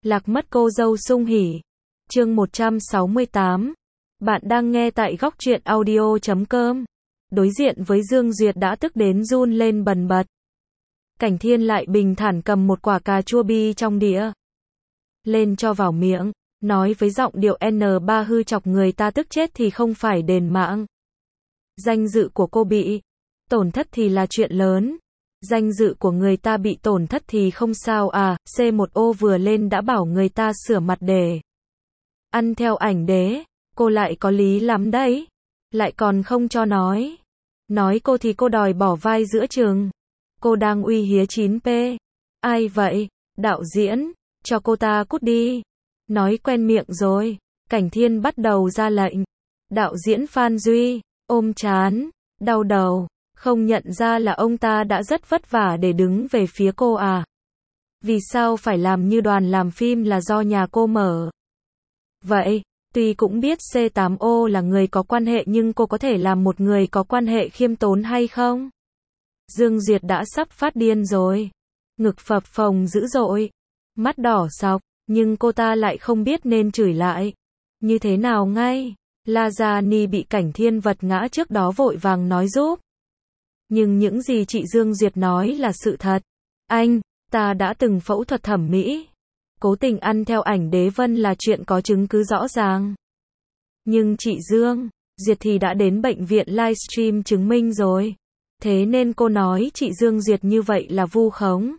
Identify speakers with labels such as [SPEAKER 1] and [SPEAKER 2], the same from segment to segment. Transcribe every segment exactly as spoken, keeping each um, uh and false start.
[SPEAKER 1] Lạc mất cô dâu sung hỉ. Chương một trăm sáu mươi tám. Bạn đang nghe tại góc truyện audio chấm com. Đối diện với Dương Duyệt đã tức đến run lên bần bật. Cảnh Thiên lại bình thản cầm một quả cà chua bi trong đĩa lên cho vào miệng, nói với giọng điệu N ba hư chọc người ta tức chết thì không phải đền mạng. Danh dự của cô bị tổn thất thì là chuyện lớn. Danh dự của người ta bị tổn thất thì không sao à. C một ô vừa lên đã bảo người ta sửa mặt để ăn theo ảnh đế. Cô lại có lý lắm đấy. Lại còn không cho nói. Nói cô thì cô đòi bỏ vai giữa chừng. Cô đang uy hiếp chín P. Ai vậy? Đạo diễn, cho cô ta cút đi. Nói quen miệng rồi. Cảnh Thiên bắt đầu ra lệnh. Đạo diễn Phan Duy ôm trán, đau đầu, không nhận ra là ông ta đã rất vất vả để đứng về phía cô à. Vì sao phải làm như đoàn làm phim là do nhà cô mở? Vậy, tuy cũng biết C tám ô là người có quan hệ nhưng cô có thể làm một người có quan hệ khiêm tốn hay không? Dương Duyệt đã sắp phát điên rồi. Ngực phập phồng dữ dội. Mắt đỏ sọc, nhưng cô ta lại không biết nên chửi lại như thế nào ngay. Lajani bị Cảnh Thiên vật ngã trước đó vội vàng nói giúp. Nhưng những gì chị Dương Duyệt nói là sự thật. Anh, ta đã từng phẫu thuật thẩm mỹ. Cố tình ăn theo ảnh đế vân là chuyện có chứng cứ rõ ràng. Nhưng chị Dương Duyệt thì đã đến bệnh viện livestream chứng minh rồi. Thế nên cô nói chị Dương Duyệt như vậy là vu khống.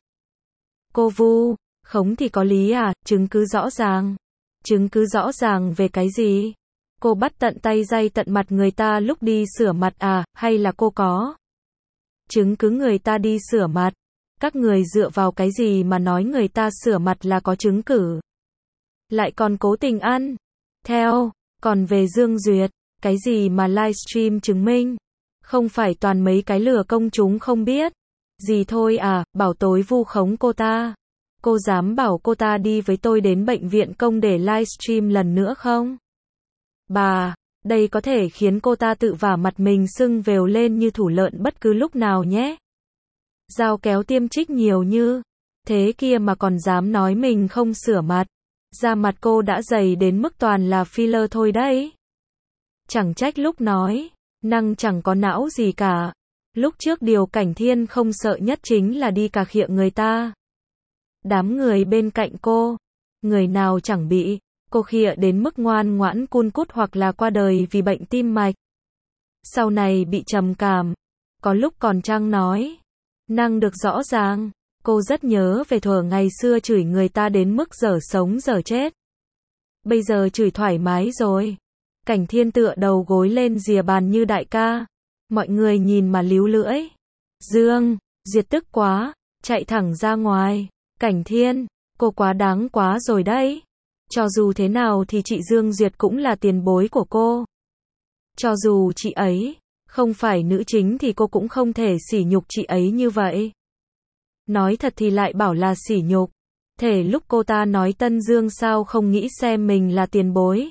[SPEAKER 1] Cô vu khống thì có lý à? Chứng cứ rõ ràng. Chứng cứ rõ ràng về cái gì? Cô bắt tận tay day tận mặt người ta lúc đi sửa mặt à? Hay là cô có chứng cứ người ta đi sửa mặt? Các người dựa vào cái gì mà nói người ta sửa mặt là có chứng cứ? Lại còn cố tình ăn theo. Còn về Dương Duyệt, cái gì mà livestream chứng minh? Không phải toàn mấy cái lừa công chúng không biết gì thôi à? Bảo tối vu khống cô ta. Cô dám bảo cô ta đi với tôi đến bệnh viện công để livestream lần nữa không? Bà, đây có thể khiến cô ta tự vả mặt mình sưng vèo lên như thủ lợn bất cứ lúc nào nhé. Dao kéo tiêm trích nhiều như thế kia mà còn dám nói mình không sửa mặt. Da mặt cô đã dày đến mức toàn là filler thôi đấy. Chẳng trách lúc nói, năng chẳng có não gì cả. Lúc trước điều Cảnh Thiên không sợ nhất chính là đi cà khịa người ta. Đám người bên cạnh cô, người nào chẳng bị cô khịa đến mức ngoan ngoãn cun cút hoặc là qua đời vì bệnh tim mạch. Sau này bị trầm cảm. Có lúc còn Trang nói năng được rõ ràng. Cô rất nhớ về thuở ngày xưa chửi người ta đến mức dở sống dở chết. Bây giờ chửi thoải mái rồi. Cảnh Thiên tựa đầu gối lên rìa bàn như đại ca. Mọi người nhìn mà líu lưỡi. Dương Duyệt tức quá, chạy thẳng ra ngoài. Cảnh Thiên, cô quá đáng quá rồi đấy. Cho dù thế nào thì chị Dương Duyệt cũng là tiền bối của cô. Cho dù chị ấy không phải nữ chính thì cô cũng không thể sỉ nhục chị ấy như vậy. Nói thật thì lại bảo là sỉ nhục. Thể lúc cô ta nói Tân Dương sao không nghĩ xem mình là tiền bối.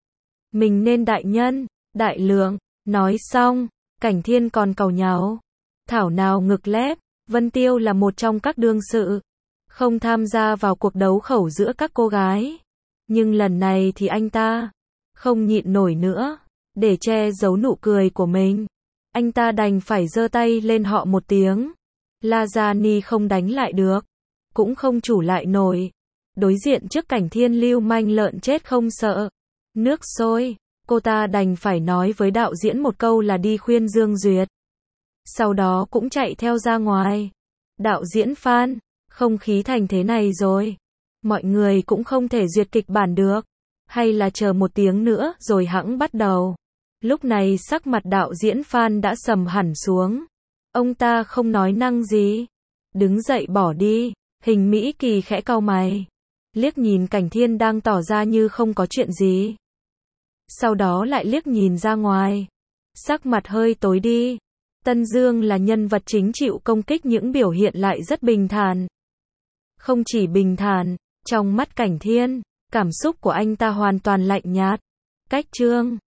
[SPEAKER 1] Mình nên đại nhân, đại lượng. Nói xong, Cảnh Thiên còn càu nhàu. Thảo nào ngực lép, Vân Tiêu là một trong các đương sự. Không tham gia vào cuộc đấu khẩu giữa các cô gái. Nhưng lần này thì anh ta không nhịn nổi nữa. Để che giấu nụ cười của mình, anh ta đành phải giơ tay lên họ một tiếng. Lajani không đánh lại được, cũng không chủ lại nổi. Đối diện trước Cảnh Thiên lưu manh lợn chết không sợ nước sôi, cô ta đành phải nói với đạo diễn một câu là đi khuyên Dương Duyệt. Sau đó cũng chạy theo ra ngoài. Đạo diễn Phan, không khí thành thế này rồi. Mọi người cũng không thể duyệt kịch bản được. Hay là chờ một tiếng nữa rồi hẵng bắt đầu. Lúc này sắc mặt đạo diễn Phan đã sầm hẳn xuống. Ông ta không nói năng gì. Đứng dậy bỏ đi. Hình Mỹ Kỳ khẽ cau mày. Liếc nhìn Cảnh Thiên đang tỏ ra như không có chuyện gì. Sau đó lại liếc nhìn ra ngoài. Sắc mặt hơi tối đi. Tân Dương là nhân vật chính chịu công kích những biểu hiện lại rất bình thản. Không chỉ bình thản, trong mắt Cảnh Thiên, cảm xúc của anh ta hoàn toàn lạnh nhạt. Cách Trương